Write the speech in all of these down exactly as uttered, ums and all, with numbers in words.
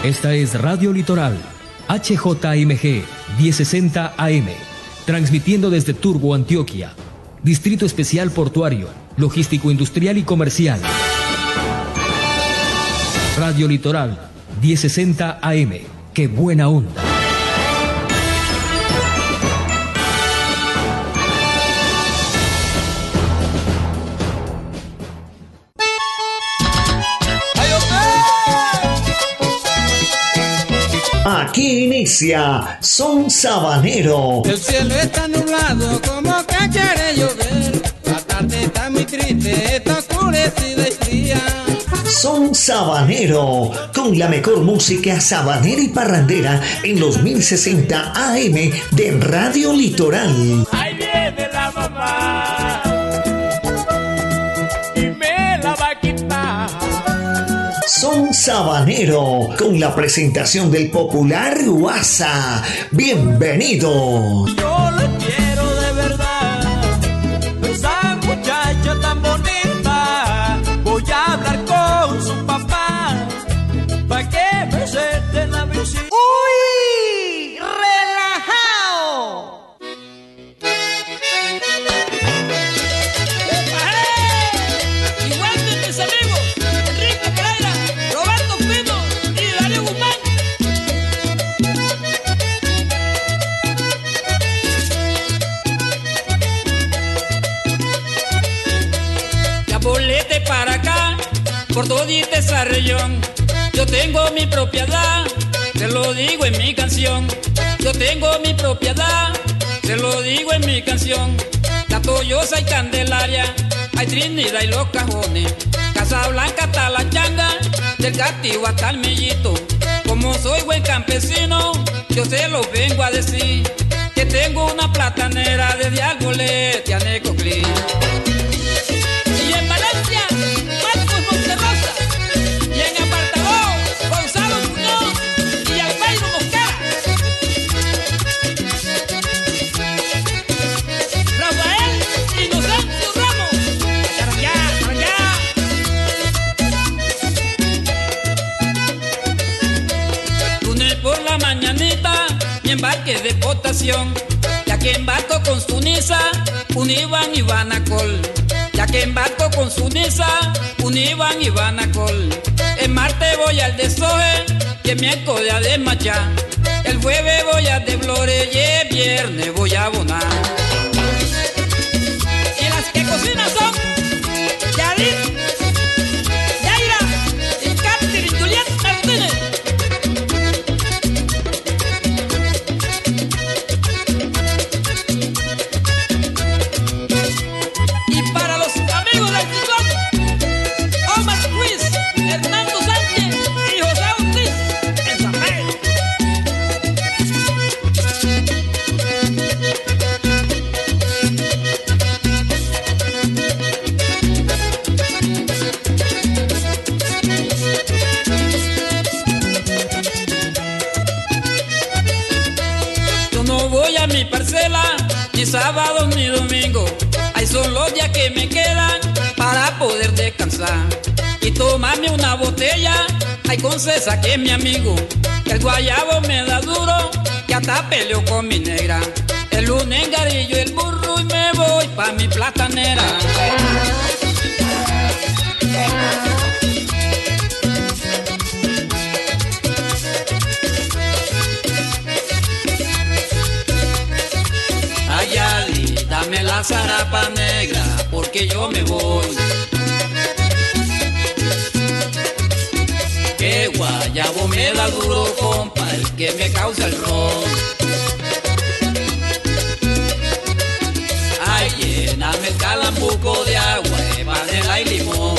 Esta es Radio Litoral, H J M G mil sesenta A M, transmitiendo desde Turbo, Antioquia, Distrito Especial Portuario, Logístico Industrial y Comercial. Radio Litoral, mil sesenta A M, ¡qué buena onda! Aquí inicia Son Sabanero. El cielo está nublado como que quiere llover. La tarde está muy triste, está oscurecida y fría. Son Sabanero, con la mejor música sabanera y parrandera en los mil sesenta A M de Radio Litoral. Ahí viene la mamá y me la va a quitar. Son Sabanero, con la presentación del popular Guasa. Bienvenido. Yo la quiero de verdad, esa muchacha tan bonita. Voy a hablar con su papá, pa' que me acepten la visita. ¡Uy! ¡Relajado! Igual que mis amigos Enrique Pereira, Roberto Pino y Darío Guzmán. Ya volete para acá, por todita esa región. Yo tengo mi propiedad, te lo digo en mi canción. Yo tengo mi propiedad, te lo digo en mi canción. La Toyosa y Candelaria, hay Trinidad y Los Cajones. Casablanca hasta La Changa, del Cativo hasta el Millito. Como soy buen campesino, yo se lo vengo a decir, que tengo una platanera desde Algolete a Necoclí. Y en Valencia, Marcos Monterrosa. Y en Apartagó, Gonzalo Muñoz y Albeiro Mosquera. Rafael Inocencio Ramos. Charangá, charangá. Lunes por la mañanita, mi embarque de potación. Ya que embarco con su Nisa, un Iván y Banacol. Ya que embarco con su Nisa, un Iván y Banacol. El martes voy al Desoje y el miércoles a Desmachá. El jueves voy a De Flores y el viernes voy a Bonar. Y las que cocinan son Yadid, Yaira y Catherine Juliet Martínez. Y para los amigos del ciclón, Omar Ruiz, Hernando Sánchez y José Ortiz en San Pedro. Yo no voy a mi parcela ni sábado ni domingo. Ahí son los días que me quedan para poder descansar y tomarme una botella. Ay, con César, que es mi amigo. El guayabo me da duro, que hasta peleo con mi negra. El lunes engarillo el burro y me voy pa' mi platanera. Ay, Ali, dame la zarapa negra, porque yo me voy. Que guayabo me da duro, compa, el que me causa el ron. Ay, lléname el calambuco de agua, de panela y limón.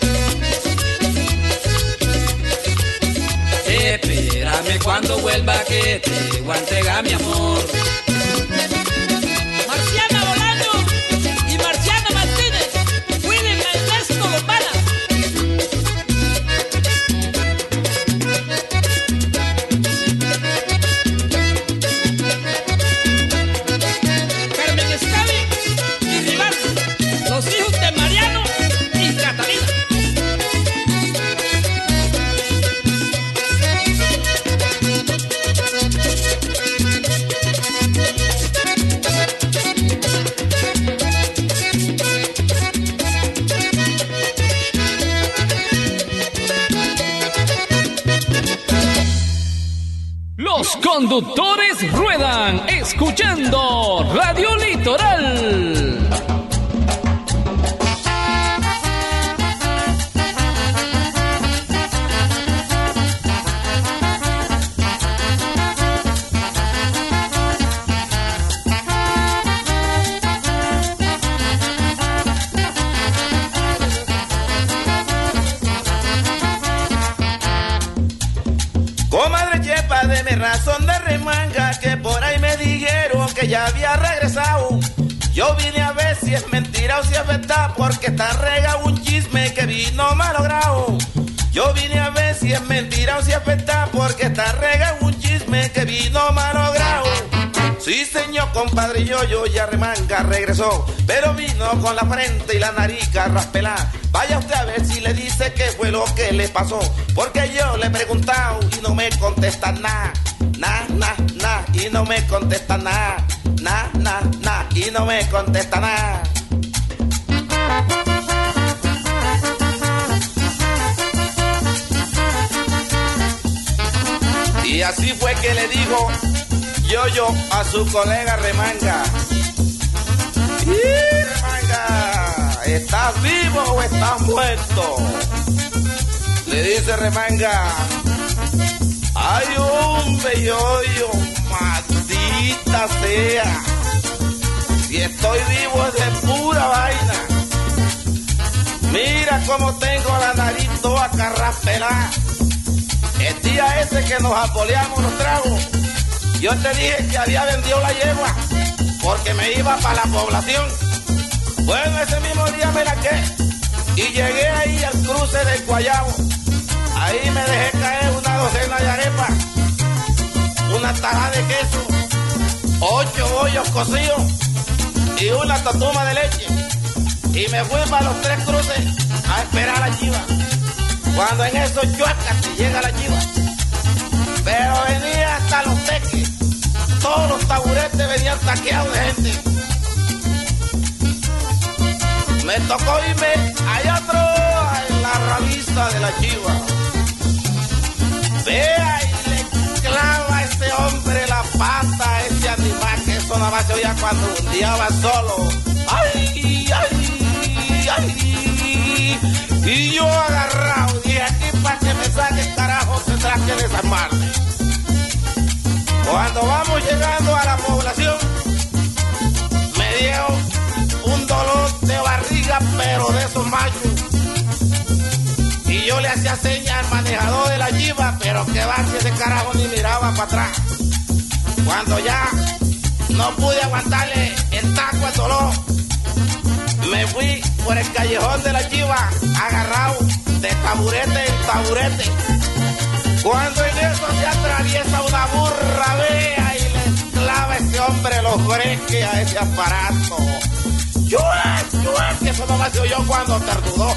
Espérame cuando vuelva que te voy a entregar mi amor. Marciana Bolaño y Marciana Martínez, cuídenme el esto, los panas. Carmen Escabi y Rival, los hijos de Mariano y Catalina. conductores ruedan escuchando Radio Litoral. Deme razón de remanga, que por ahí me dijeron que ya había regresado. Yo vine a ver si es mentira o si es verdad, porque está regado un chisme que vino malogrado. Yo vine a ver si es mentira o si es verdad, porque está regado un chisme que vino malogrado. Sí, señor compadre, yo, yo ya remanga regresó, pero vino con la frente y la nariz carraspelada. Vaya usted a ver si le dice qué fue lo que le pasó, porque yo le he preguntado y no me contesta nada. Na, na, na, y no me contesta nada. Na, na, na, y no me contesta nada. Y así fue que le dijo yo, yo a su colega remanga. ¡Y remanga! ¿Estás vivo o estás muerto? Le dice remanga. Ay, hombre, yo, yo, maldita sea. Si estoy vivo es de pura vaina. Mira cómo tengo la nariz toda carraspelada. El día ese que nos apoleamos los tragos, yo te dije que había vendido la yegua porque me iba para la población. Bueno, ese mismo día me la quedé y llegué ahí al cruce del Guayabo. Ahí me dejé caer una docena de arepas, una taja de queso, ocho bollos cocidos y una totuma de leche. Y me fui para los tres cruces a esperar a la chiva. Cuando en esos chuacas llega la chiva, pero venía hasta los teques, todos los taburetes venían taqueados de gente. Me tocó irme allá atrás en la rabiza de la chiva. Vea y le clava a ese hombre la pata a ese animal, que eso nada más se oía cuando hundiaba solo. ¡Ay, ay, ay! Y yo agarrado, dije, aquí para que me saque el carajo tendrá que desarmarme. Cuando vamos llegando a la población, me dio un dolor de barriga, pero de esos machos. Y yo le hacía señas al manejador de la chiva, pero que va, si ese carajo ni miraba para atrás. Cuando ya no pude aguantarle el taco al dolor, me fui por el callejón de la chiva, agarrado de taburete en taburete. Cuando en eso se atraviesa una burra, vea, y le clava a ese hombre los breques a ese aparato. ¡Chua, chua! Que eso nomás se oyó cuando tardudó.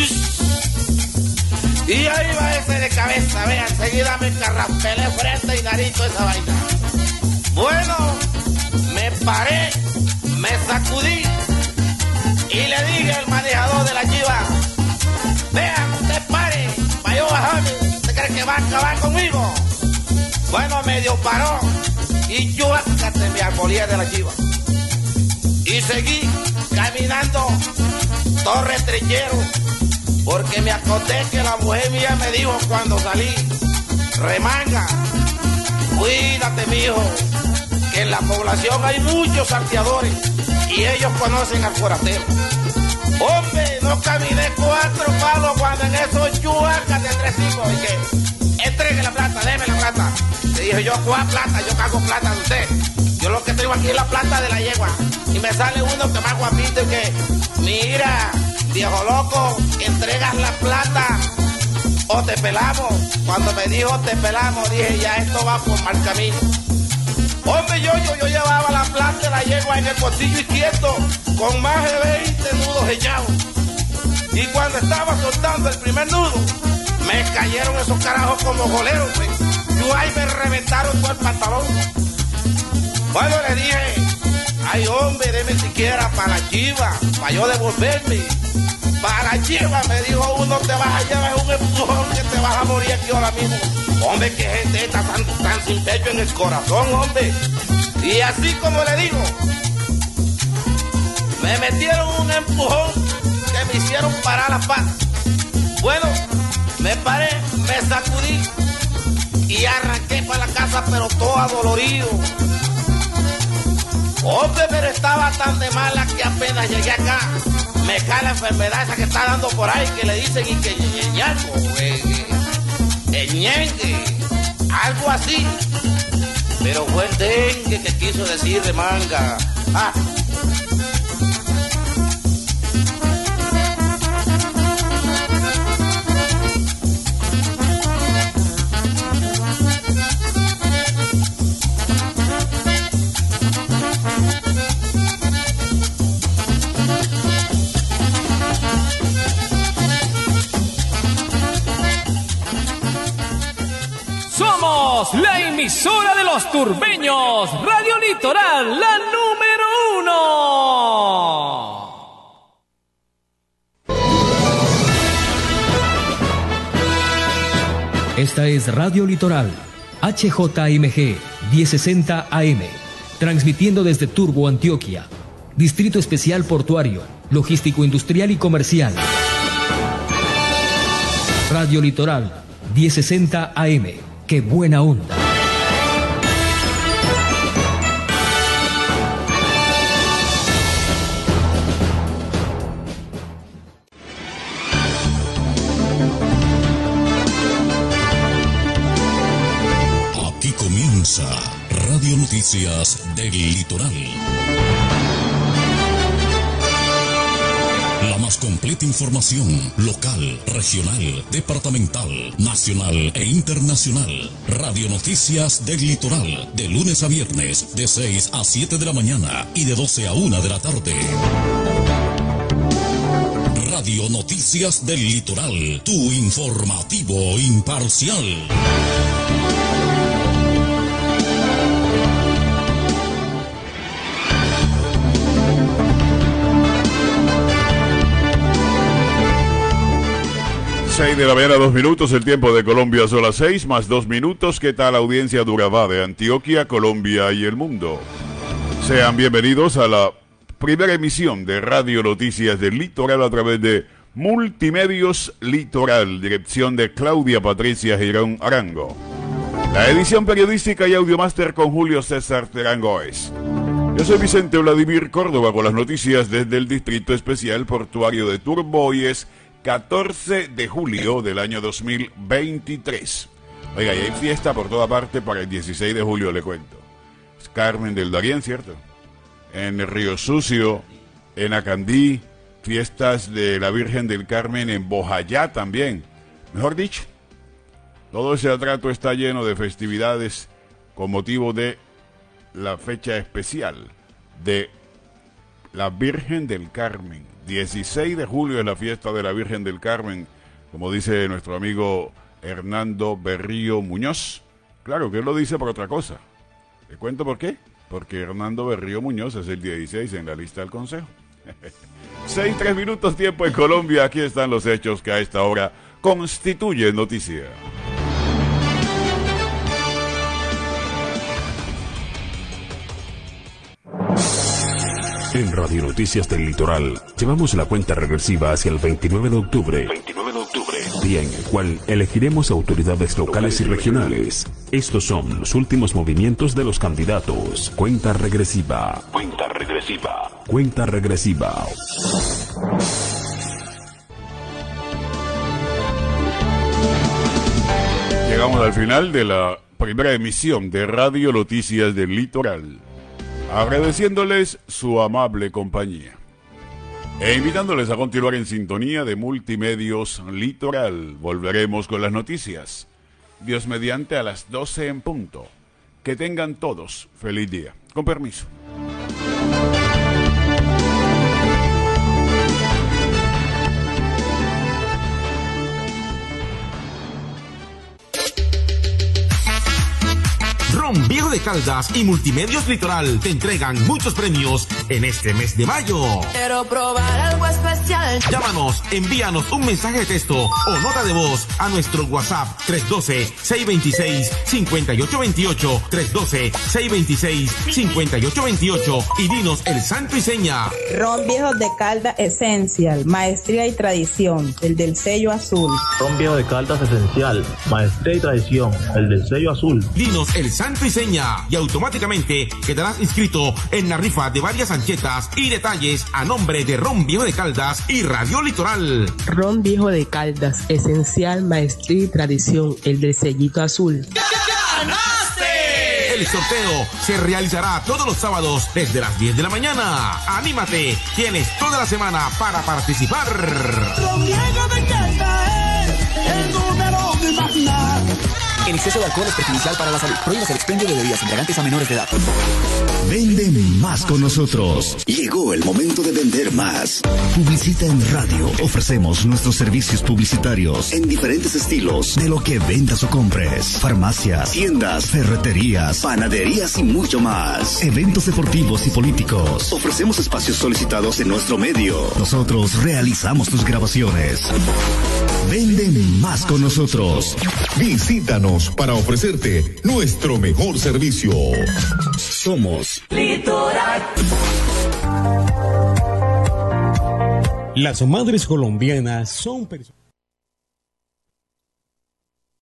Y ahí va ese de cabeza, vea, enseguida me carraspelé frente y nariz toda esa vaina. Bueno, me paré, me sacudí y le dije al manejador de la chiva, vea, usted pare, para yo bajarme, ¿usted cree que va a acabar conmigo? Bueno, medio paró y yo hasta me arbolé de la chiva. Y seguí caminando todo retrechero, porque me acordé que la mujer mía me dijo cuando salí, remanga, cuídate mijo, que en la población hay muchos salteadores y ellos conocen al forastero. Hombre, no caminé cuatro palos cuando en esos chuacas de tres tipos. Y que, entregue la plata, déme la plata. Le dije yo, ¿cuál plata? Yo cago plata de usted. Yo lo que tengo aquí es la plata de la yegua. Y me sale uno que más guapito y que, mira, viejo loco, entregas la plata o te pelamos. Cuando me dijo te pelamos, dije ya esto va por mal camino. Hombre, yo, yo, yo llevaba la plata de la yegua en el bolsillo izquierdo con más de veinte nudos echados. Y cuando estaba soltando el primer nudo, me cayeron esos carajos como goleros, pues. Yo ahí me reventaron todo el pantalón. Bueno, le dije, ay hombre, deme siquiera para la chiva, para yo devolverme. para lleva, me dijo uno, te vas a llevar un empujón que te vas a morir aquí ahora mismo. Hombre, que gente está tan, tan sin pecho en el corazón, hombre. Y así como le digo, me metieron un empujón que me hicieron parar la paz. Bueno, me paré, me sacudí y arranqué para la casa, pero todo adolorido. Hombre, pero estaba tan de mala que apenas llegué acá, me cae la enfermedad esa que está dando por ahí, que le dicen y que ñeñaco, ñengue, algo así. Pero fue el dengue que quiso decir de manga. Ah. Somos la emisora de los turbeños, Radio Litoral, la número uno. Esta es Radio Litoral, H J M G mil sesenta A M, transmitiendo desde Turbo, Antioquia, Distrito Especial Portuario, Logístico Industrial y Comercial. Radio Litoral, mil sesenta A M. ¡Qué buena onda! Aquí comienza Radio Noticias del Litoral. La más completa información local, regional, departamental, nacional e internacional. Radio Noticias del Litoral, de lunes a viernes, de seis a siete de la mañana y de doce a una de la tarde. Radio Noticias del Litoral, tu informativo imparcial. seis de la mañana, dos minutos, el tiempo de Colombia son las seis, más dos minutos. ¿Qué tal, audiencia de Urabá, de Antioquia, Colombia y el mundo? Sean bienvenidos a la primera emisión de Radio Noticias del Litoral a través de Multimedios Litoral, dirección de Claudia Patricia Girón Arango. La edición periodística y audiomáster con Julio César Terangoes. Yo soy Vicente Vladimir Córdoba con las noticias desde el Distrito Especial Portuario de Turbo. Hoy es catorce de julio del año dos mil veintitrés. Oiga, y hay fiesta por toda parte para el dieciséis de julio, le cuento. Es Carmen del Darién, ¿cierto? En Río Sucio, en Acandí, fiestas de la Virgen del Carmen en Bojayá también. Mejor dicho, todo ese atrato está lleno de festividades con motivo de la fecha especial de la Virgen del Carmen. dieciséis de julio es la fiesta de la Virgen del Carmen, como dice nuestro amigo Hernando Berrío Muñoz. Claro que él lo dice por otra cosa. ¿Le cuento por qué? Porque Hernando Berrío Muñoz es el dieciséis en la lista del Consejo. seis, tres minutos, tiempo en Colombia. Aquí están los hechos que a esta hora constituyen noticia. En Radio Noticias del Litoral, llevamos la cuenta regresiva hacia el veintinueve de octubre. veintinueve de octubre. Día en el cual elegiremos autoridades locales y regionales. Estos son los últimos movimientos de los candidatos. Cuenta regresiva. Cuenta regresiva. Cuenta regresiva. Llegamos al final de la primera emisión de Radio Noticias del Litoral, agradeciéndoles su amable compañía e invitándoles a continuar en sintonía de Multimedios Litoral. Volveremos con las noticias, Dios mediante, a las doce en punto. Que tengan todos feliz día. Con permiso. Ron Viejo de de Caldas y Multimedios Litoral te entregan muchos premios en este mes de mayo. Quiero probar algo especial. Llámanos, envíanos un mensaje de texto o nota de voz a nuestro WhatsApp tres uno dos, seis dos seis, cinco ocho dos ocho, tres uno dos, seis dos seis, cinco ocho dos ocho y dinos el santo y seña. Ron Viejo de Caldas Esencial, maestría y tradición, el del sello azul. Ron Viejo de Caldas Esencial, maestría y tradición, el del sello azul. Dinos el santo y seña y automáticamente quedarás inscrito en la rifa de varias anchetas y detalles a nombre de Ron Viejo de Caldas y Radio Litoral. Ron Viejo de Caldas Esencial, maestría y tradición, el del sellito azul. El sorteo se realizará todos los sábados desde las diez de la mañana. ¡Anímate! Tienes toda la semana para participar. Ron Viejo de Caldas es el número de magna. El exceso de alcohol es perjudicial para la salud. Prohíbas el expendio de bebidas embriagantes a menores de edad. Vende más con nosotros. Llegó el momento de vender más. Publicita en radio. Ofrecemos nuestros servicios publicitarios en diferentes estilos de lo que vendas o compres. Farmacias, tiendas, ferreterías, panaderías y mucho más. Eventos deportivos y políticos. Ofrecemos espacios solicitados en nuestro medio. Nosotros realizamos tus grabaciones. Vende más con nosotros. Visítanos para ofrecerte nuestro mejor servicio. Somos Litoral. Las madres colombianas son personas.